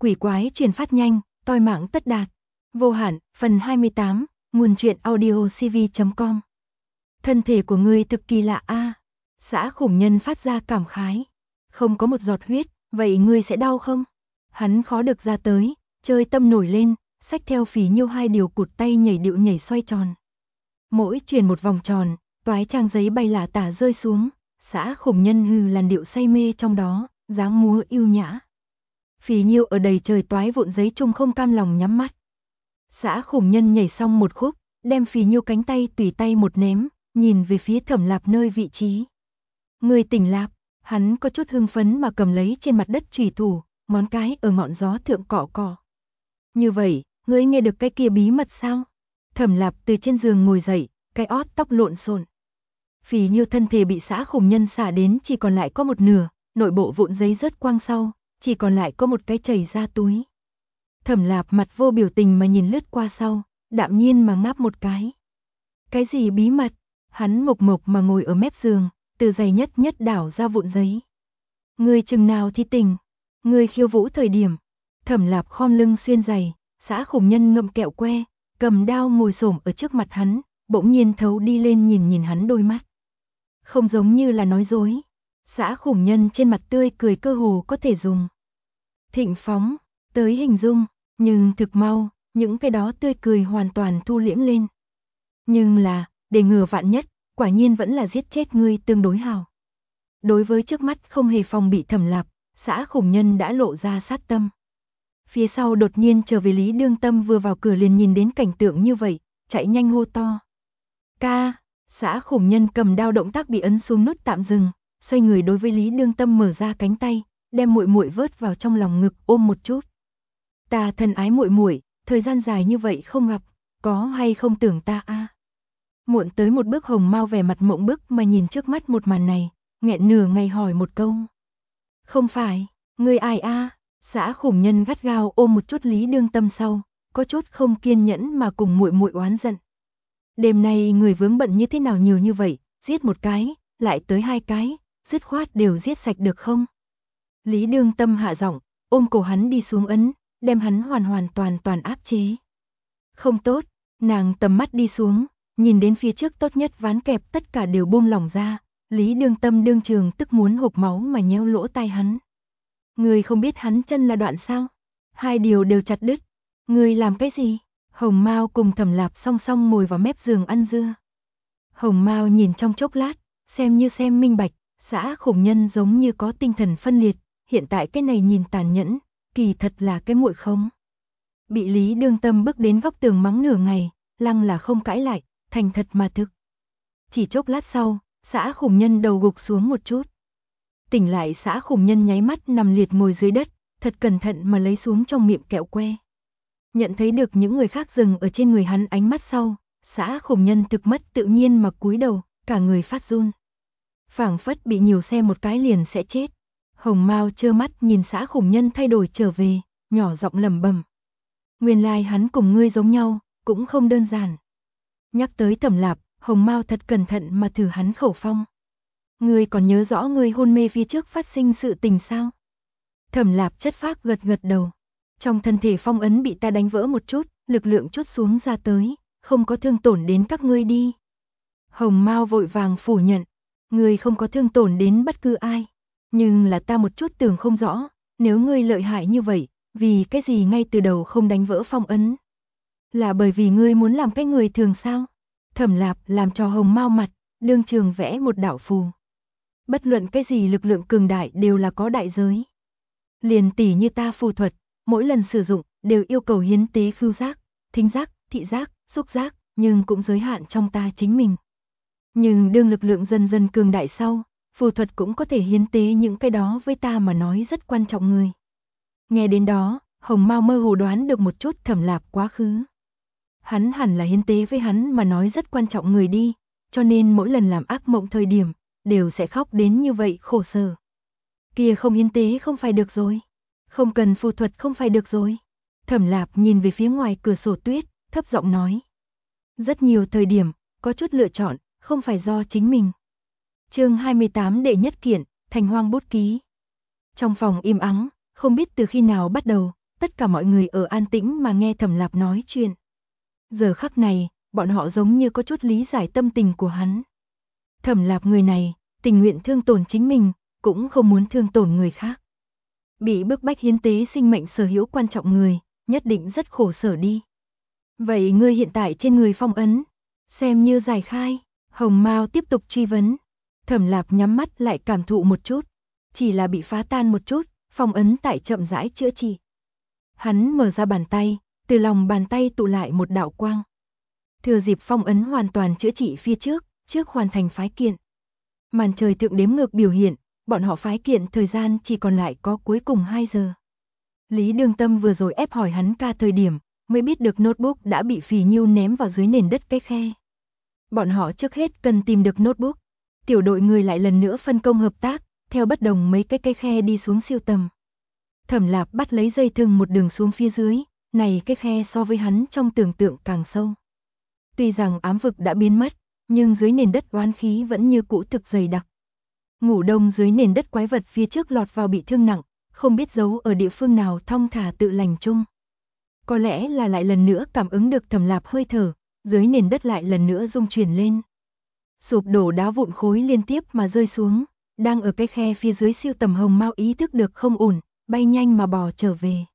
quỷ quái truyền phát nhanh, toi mạng tất đạt. Vô hạn, phần 28, nguồn truyện audio cv.com. Thân thể của ngươi thực kỳ lạ a. Xã Khủng Nhân phát ra cảm khái. Không có một giọt huyết, vậy ngươi sẽ đau không? Hắn khó được ra tới, chơi tâm nổi lên, xách theo Phí Nhiêu hai điều cụt tay nhảy điệu nhảy xoay tròn. Mỗi chuyển một vòng tròn, toái trang giấy bay lả tả rơi xuống, Xã Khủng Nhân hừ làn điệu say mê trong đó, dáng múa yêu nhã. Phí Nhiêu ở đầy trời toái vụn giấy chung không cam lòng nhắm mắt. Xã Khủng Nhân nhảy xong một khúc, đem Phí Nhiêu cánh tay tùy tay một ném, nhìn về phía Thẩm Lạp nơi vị trí. Người tỉnh Lạp, hắn có chút hưng phấn mà cầm lấy trên mặt đất chùy thủ, ngón cái ở ngọn gió thượng cọ cọ. Như vậy, ngươi nghe được cái kia bí mật sao? Thẩm Lạp từ trên giường ngồi dậy, cái ót tóc lộn xộn. Phí Nhiêu thân thể bị Xã Khủng Nhân xả đến chỉ còn lại có một nửa, nội bộ vụn giấy rớt quang sau, chỉ còn lại có một cái chảy ra túi. Thẩm Lạp mặt vô biểu tình mà nhìn lướt qua sau, đạm nhiên mà ngáp một cái. Cái gì bí mật? Hắn mộc mộc mà ngồi ở mép giường, từ giày nhất nhất đảo ra vụn giấy. Ngươi chừng nào thì tỉnh? Ngươi khiêu vũ thời điểm. Thẩm Lạp khom lưng xuyên giày, Xã Khủng Nhân ngậm kẹo que, cầm đao ngồi xổm ở trước mặt hắn, bỗng nhiên thấu đi lên nhìn hắn đôi mắt. Không giống như là nói dối. Xã Khủng Nhân trên mặt tươi cười cơ hồ có thể dùng thịnh phóng tới hình dung, nhưng thực mau, những cái đó tươi cười hoàn toàn thu liễm lên. Nhưng là, để ngừa vạn nhất, quả nhiên vẫn là giết chết ngươi tương đối hảo. Đối với trước mắt không hề phòng bị Thẩm Lạp, Xã Khủng Nhân đã lộ ra sát tâm. Phía sau đột nhiên trở về Lý Đương Tâm vừa vào cửa liền nhìn đến cảnh tượng như vậy, chạy nhanh hô to. Ca, Xã Khủng Nhân cầm đao động tác bị ấn xuống nút tạm dừng, xoay người đối với Lý Đương Tâm mở ra cánh tay, đem muội muội vớt vào trong lòng ngực ôm một chút. Ta thân ái muội muội, thời gian dài như vậy không gặp, có hay không tưởng ta a? Muộn tới một bước Hồng Mao vẻ mặt mộng bức mà nhìn trước mắt một màn này, nghẹn nửa ngày hỏi một câu. Không phải, ngươi ai a? Xã Khủng Nhân gắt gao ôm một chút Lý Đương Tâm sau, có chút không kiên nhẫn mà cùng muội muội oán giận. Đêm nay người vướng bận như thế nào nhiều như vậy, giết một cái, lại tới hai cái, dứt khoát đều giết sạch được không? Lý Đương Tâm hạ giọng, ôm cổ hắn đi xuống ấn, đem hắn hoàn toàn áp chế. Không tốt, nàng tầm mắt đi xuống, nhìn đến phía trước tốt nhất ván kẹp tất cả đều buông lỏng ra, Lý Đương Tâm đương trường tức muốn hộc máu mà nhéo lỗ tai hắn. Ngươi không biết hắn chân là đoạn sao? Hai điều đều chặt đứt. Ngươi làm cái gì? Hồng Mao cùng Thẩm Lạp song song ngồi vào mép giường ăn dưa. Hồng Mao nhìn trong chốc lát, xem như xem minh bạch, Xã Khủng Nhân giống như có tinh thần phân liệt, hiện tại cái này nhìn tàn nhẫn, kỳ thật là cái muội khống. Bị Lý Đương Tâm bước đến góc tường mắng nửa ngày, lăng là không cãi lại, thành thật mà thực. Chỉ chốc lát sau, Xã Khủng Nhân đầu gục xuống một chút. Tỉnh lại Xã Khủng Nhân nháy mắt nằm liệt ngồi dưới đất, thật cẩn thận mà lấy xuống trong miệng kẹo que. Nhận thấy được những người khác dừng ở trên người hắn ánh mắt sau, Xã Khủng Nhân thực mất tự nhiên mà cúi đầu, cả người phát run. Phảng phất bị nhiều xe một cái liền sẽ chết. Hồng Mao trơ mắt nhìn Xã Khủng Nhân thay đổi trở về, nhỏ giọng lẩm bẩm. Nguyên lai hắn cùng ngươi giống nhau, cũng không đơn giản. Nhắc tới Thẩm Lạp, Hồng Mao thật cẩn thận mà thử hắn khẩu phong. Ngươi còn nhớ rõ ngươi hôn mê phía trước phát sinh sự tình sao? Thẩm Lạp chất phác gật gật đầu. Trong thân thể phong ấn bị ta đánh vỡ một chút, lực lượng chút xuống ra tới, không có thương tổn đến các ngươi đi. Hồng Mao vội vàng phủ nhận. Ngươi không có thương tổn đến bất cứ ai. Nhưng là ta một chút tưởng không rõ, nếu ngươi lợi hại như vậy, vì cái gì ngay từ đầu không đánh vỡ phong ấn? Là bởi vì ngươi muốn làm cái người thường sao? Thẩm Lạp làm cho Hồng Mao mặt, đương trường vẽ một đạo phù. Bất luận cái gì lực lượng cường đại đều là có đại giới. Liền tỉ như ta phù thuật, mỗi lần sử dụng đều yêu cầu hiến tế khứu giác, thính giác, thị giác, xúc giác, nhưng cũng giới hạn trong ta chính mình. Nhưng đương lực lượng dần dần cường đại sau, phù thuật cũng có thể hiến tế những cái đó với ta mà nói rất quan trọng người. Nghe đến đó, Hồng Mao mơ hồ đoán được một chút Thẩm Lạp quá khứ. Hắn hẳn là hiến tế với hắn mà nói rất quan trọng người đi, cho nên mỗi lần làm ác mộng thời điểm, đều sẽ khóc đến như vậy khổ sở. Kia không hiến tế không phải được rồi. Không cần phù thuật không phải được rồi. Thẩm Lạp nhìn về phía ngoài cửa sổ tuyết, thấp giọng nói. Rất nhiều thời điểm, có chút lựa chọn, không phải do chính mình. Chương 28 đệ nhất kiện, Thành Hoang bút ký. Trong phòng im ắng, không biết từ khi nào bắt đầu, tất cả mọi người ở an tĩnh mà nghe Thẩm Lạp nói chuyện. Giờ khắc này, bọn họ giống như có chút lý giải tâm tình của hắn. Thẩm Lạp người này, tình nguyện thương tổn chính mình, cũng không muốn thương tổn người khác. Bị bức bách hiến tế sinh mệnh sở hữu quan trọng người, nhất định rất khổ sở đi. Vậy ngươi hiện tại trên người phong ấn, xem như giải khai. Hồng Mao tiếp tục truy vấn. Thẩm Lạp nhắm mắt lại cảm thụ một chút, chỉ là bị phá tan một chút, phong ấn tại chậm rãi chữa trị. Hắn mở ra bàn tay, từ lòng bàn tay tụ lại một đạo quang. Thừa dịp phong ấn hoàn toàn chữa trị phía trước hoàn thành phái kiện. Màn trời thượng đếm ngược biểu hiện, bọn họ phái kiện thời gian chỉ còn lại có cuối cùng 2 giờ. Lý Đường Tâm vừa rồi ép hỏi hắn ca thời điểm, mới biết được notebook đã bị Phì Nhiêu ném vào dưới nền đất cái khe. Bọn họ trước hết cần tìm được notebook. Tiểu đội người lại lần nữa phân công hợp tác, theo bất đồng mấy cái khe đi xuống siêu tầm. Thẩm Lạp bắt lấy dây thừng một đường xuống phía dưới, này cái khe so với hắn trong tưởng tượng càng sâu. Tuy rằng ám vực đã biến mất, nhưng dưới nền đất oán khí vẫn như cũ thực dày đặc. Ngủ đông dưới nền đất quái vật phía trước lọt vào bị thương nặng, không biết giấu ở địa phương nào thong thả tự lành chung. Có lẽ là lại lần nữa cảm ứng được Thẩm Lạp hơi thở, dưới nền đất lại lần nữa rung chuyển lên. Sụp đổ đá vụn khối liên tiếp mà rơi xuống, đang ở cái khe phía dưới siêu tầm Hồng Mao ý thức được không ổn, bay nhanh mà bò trở về.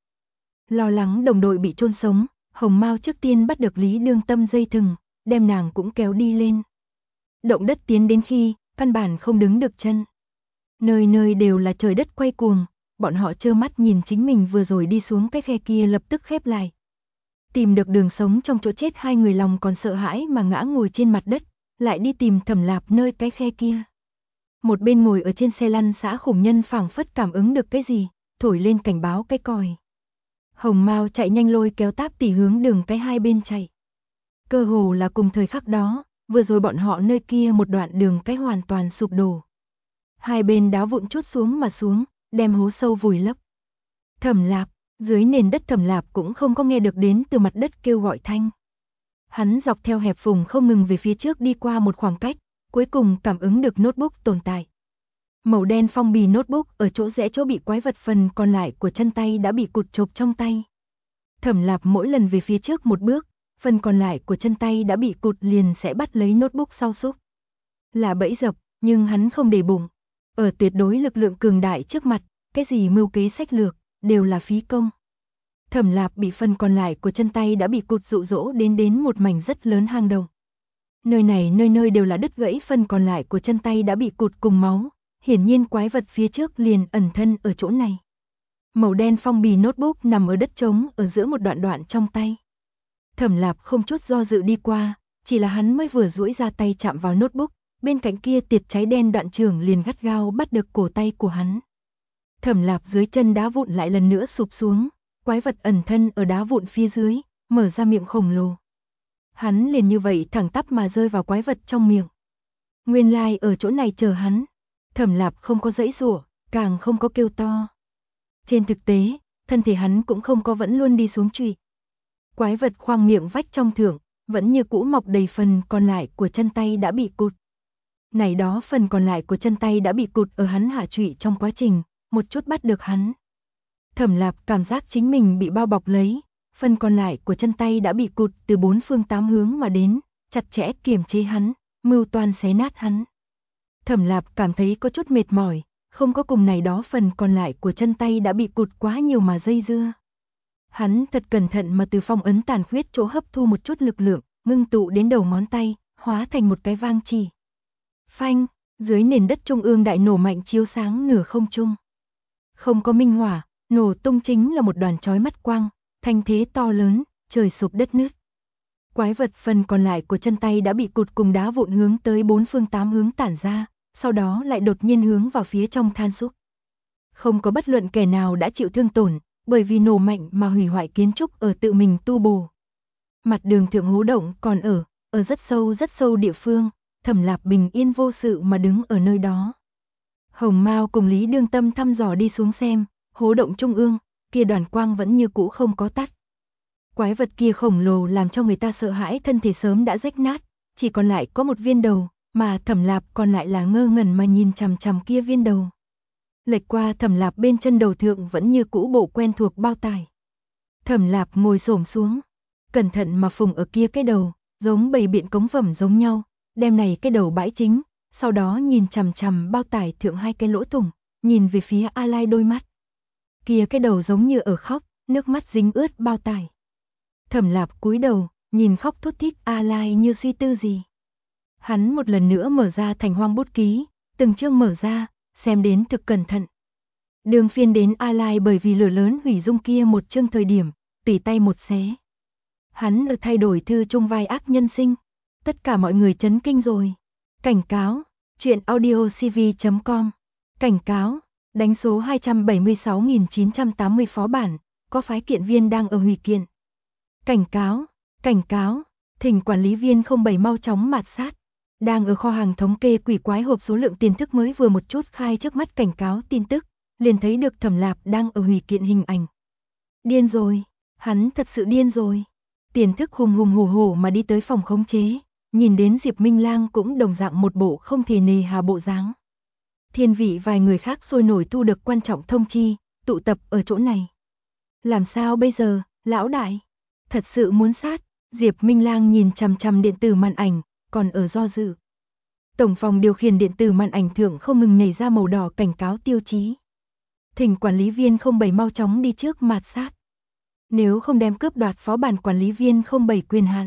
Lo lắng đồng đội bị chôn sống, Hồng Mao trước tiên bắt được Lý Đường Tâm dây thừng, đem nàng cũng kéo đi lên. Động đất tiến đến khi, căn bản không đứng được chân. Nơi nơi đều là trời đất quay cuồng, bọn họ trơ mắt nhìn chính mình vừa rồi đi xuống cái khe kia lập tức khép lại. Tìm được đường sống trong chỗ chết, hai người lòng còn sợ hãi mà ngã ngồi trên mặt đất, lại đi tìm Thẩm Lạp nơi cái khe kia. Một bên ngồi ở trên xe lăn Xã Khủng Nhân phảng phất cảm ứng được cái gì, thổi lên cảnh báo cái còi. Hồng Mao chạy nhanh lôi kéo Táp Tỷ hướng đường cái hai bên chạy. Cơ hồ là cùng thời khắc đó, vừa rồi bọn họ nơi kia một đoạn đường cái hoàn toàn sụp đổ. Hai bên đá vụn trút xuống mà xuống, đem hố sâu vùi lấp. Thẩm Lạp, dưới nền đất Thẩm Lạp cũng không có nghe được đến từ mặt đất kêu gọi thanh. Hắn dọc theo hẹp vùng không ngừng về phía trước đi qua một khoảng cách, cuối cùng cảm ứng được notebook tồn tại. Màu đen phong bì notebook ở chỗ rẽ chỗ bị quái vật, phần còn lại của chân tay đã bị cụt chộp trong tay. Thẩm Lạp mỗi lần về phía trước một bước, phần còn lại của chân tay đã bị cụt liền sẽ bắt lấy notebook sau xúc. Là bẫy dập, nhưng hắn không để bụng. Ở tuyệt đối lực lượng cường đại trước mặt, cái gì mưu kế sách lược, đều là phí công. Thẩm Lạp bị phần còn lại của chân tay đã bị cụt dụ dỗ đến một mảnh rất lớn hang động. Nơi này nơi nơi đều là đứt gãy phần còn lại của chân tay đã bị cụt cùng máu, hiển nhiên quái vật phía trước liền ẩn thân ở chỗ này. Màu đen phong bì notebook nằm ở đất trống ở giữa một đoạn trong tay. Thẩm Lạp không chút do dự đi qua, chỉ là hắn mới vừa duỗi ra tay chạm vào notebook, bên cạnh kia tiệt cháy đen đoạn trường liền gắt gao bắt được cổ tay của hắn. Thẩm Lạp dưới chân đá vụn lại lần nữa sụp xuống, quái vật ẩn thân ở đá vụn phía dưới, mở ra miệng khổng lồ. Hắn liền như vậy thẳng tắp mà rơi vào quái vật trong miệng. Nguyên lai ở chỗ này chờ hắn. Thẩm Lạp không có giãy giụa, càng không có kêu to. Trên thực tế, thân thể hắn cũng không có vẫn luôn đi xuống trụy. Quái vật khoang miệng vách trong thượng, vẫn như cũ mọc đầy phần còn lại của chân tay đã bị cụt. Này đó phần còn lại của chân tay đã bị cụt ở hắn hạ trụy trong quá trình, một chút bắt được hắn. Thẩm Lạp cảm giác chính mình bị bao bọc lấy, phần còn lại của chân tay đã bị cụt từ 4 phương 8 hướng mà đến, chặt chẽ kiềm chế hắn, mưu toan xé nát hắn. Thẩm Lạp cảm thấy có chút mệt mỏi, không có cùng này đó phần còn lại của chân tay đã bị cụt quá nhiều mà dây dưa. Hắn thật cẩn thận mà từ phong ấn tàn khuyết chỗ hấp thu một chút lực lượng, ngưng tụ đến đầu ngón tay, hóa thành một cái vang chỉ. Phanh, dưới nền đất trung ương đại nổ mạnh chiếu sáng nửa không trung. Không có minh hỏa, nổ tung chính là một đoàn chói mắt quang, thanh thế to lớn, trời sụp đất nứt. Quái vật phần còn lại của chân tay đã bị cụt cùng đá vụn hướng tới 4 phương 8 hướng tản ra, sau đó lại đột nhiên hướng vào phía trong than xúc. Không có bất luận kẻ nào đã chịu thương tổn, bởi vì nổ mạnh mà hủy hoại kiến trúc ở tự mình tu bổ. Mặt đường thượng hố động còn ở rất sâu địa phương, Thẩm Lạp bình yên vô sự mà đứng ở nơi đó. Hồng Mao cùng Lý Đường Tâm thăm dò đi xuống xem, hố động trung ương, kia đoàn quang vẫn như cũ không có tắt. Quái vật kia khổng lồ làm cho người ta sợ hãi, thân thể sớm đã rách nát, chỉ còn lại có một viên đầu, mà Thẩm Lạp còn lại là ngơ ngẩn mà nhìn chằm chằm kia viên đầu. Lệch qua Thẩm Lạp bên chân đầu thượng vẫn như cũ bộ quen thuộc bao tải. Thẩm Lạp ngồi xổm xuống, cẩn thận mà phùng ở kia cái đầu, giống bày biện cống phẩm giống nhau, đem này cái đầu bãi chính, sau đó nhìn chằm chằm bao tải thượng hai cái lỗ thủng, nhìn về phía A Lai đôi mắt. Kia cái đầu giống như ở khóc, nước mắt dính ướt bao tải. Thẩm Lạp cúi đầu, nhìn khóc thút thít A Lai như suy tư gì. Hắn một lần nữa mở ra Thành Hoang bút ký, từng chương mở ra, xem đến thực cẩn thận. Đường phiên đến A Lai bởi vì lửa lớn hủy dung kia một chương thời điểm, tỉ tay một xé. Hắn ở thay đổi thư chung vai ác nhân sinh. Tất cả mọi người chấn kinh rồi. Cảnh cáo, truyện audiocv.com. Cảnh cáo, đánh số 276.980 phó bản, có phái kiện viên đang ở hủy kiện. Cảnh cáo, thỉnh quản lý viên 07 mau chóng mạt sát. Đang ở kho hàng thống kê quỷ quái hộp số lượng tiền thức mới vừa một chút khai trước mắt cảnh cáo tin tức, liền thấy được Thẩm Lạp đang ở hủy kiện hình ảnh. Điên rồi, hắn thật sự điên rồi. Tiền thức hùng hùng hổ hổ mà đi tới phòng khống chế, nhìn đến Diệp Minh Lang cũng đồng dạng một bộ không thể nề hà bộ dáng. Thiên vị vài người khác sôi nổi thu được quan trọng thông chi, tụ tập ở chỗ này. Làm sao bây giờ, lão đại? Thật sự muốn sát, Diệp Minh Lang nhìn chằm chằm điện tử màn ảnh, còn ở do dự. Tổng phòng điều khiển điện tử màn ảnh thượng không ngừng nhảy ra màu đỏ cảnh cáo tiêu chí. Thỉnh quản lý viên 07 mau chóng đi trước mạt sát. Nếu không đem cướp đoạt phó bản quản lý viên 07 quyền hạn,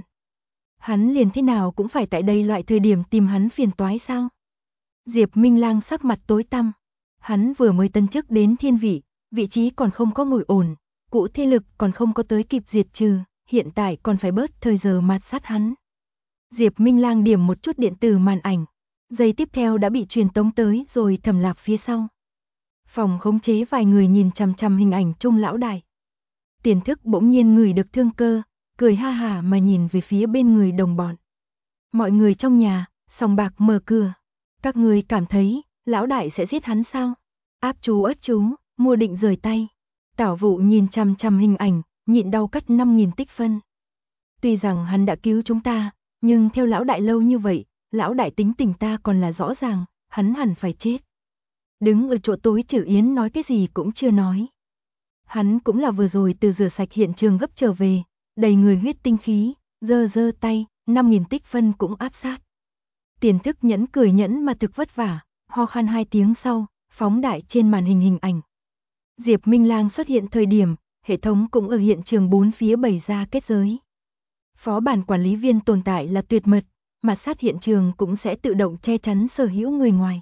hắn liền thế nào cũng phải tại đây loại thời điểm tìm hắn phiền toái sao? Diệp Minh Lang sắc mặt tối tăm. Hắn vừa mới tân chức đến thiên vị, vị trí còn không có ngồi ổn, cũ thế lực còn không có tới kịp diệt trừ, hiện tại còn phải bớt thời giờ mạt sát hắn. Diệp Minh Lang điểm một chút điện tử màn ảnh, giây tiếp theo đã bị truyền tống tới rồi Thẩm Lạp phía sau. Phòng khống chế vài người nhìn chằm chằm hình ảnh chung lão đại. Tiền thức bỗng nhiên ngửi được thương cơ, cười ha hả mà nhìn về phía bên người đồng bọn. Mọi người trong nhà, sòng bạc mở cửa. Các người cảm thấy, lão đại sẽ giết hắn sao? Áp chú ất chú, mua định rời tay. Tảo Vụ nhìn chằm chằm hình ảnh, nhịn đau cắt 5.000 tích phân. Tuy rằng hắn đã cứu chúng ta, nhưng theo lão đại lâu như vậy, lão đại tính tình ta còn là rõ ràng, hắn hẳn phải chết. Đứng ở chỗ tối Trử Yến nói cái gì cũng chưa nói. Hắn cũng là vừa rồi từ rửa sạch hiện trường gấp trở về, đầy người huyết tinh khí, giơ tay, 5.000 tích phân cũng áp sát. Tiền thức nhẫn cười nhẫn mà thực vất vả, ho khan 2 tiếng sau, phóng đại trên màn hình ảnh. Diệp Minh Lang xuất hiện thời điểm, hệ thống cũng ở hiện trường bốn phía bày ra kết giới. Phó bản quản lý viên tồn tại là tuyệt mật, mà sát hiện trường cũng sẽ tự động che chắn sở hữu người ngoài.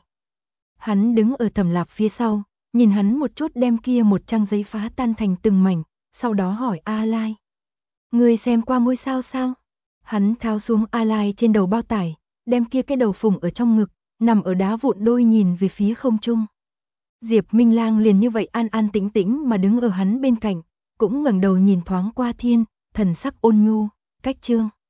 Hắn đứng ở Thẩm Lạp phía sau, nhìn hắn một chút đem kia một trang giấy phá tan thành từng mảnh, sau đó hỏi A Lai. Người xem qua ngôi sao sao? Hắn tháo xuống A Lai trên đầu bao tải, đem kia cái đầu phủng ở trong ngực, nằm ở đá vụn đôi nhìn về phía không trung. Diệp Minh Lang liền như vậy an an tĩnh tĩnh mà đứng ở hắn bên cạnh, cũng ngẩng đầu nhìn thoáng qua thiên, thần sắc ôn nhu, cách chương.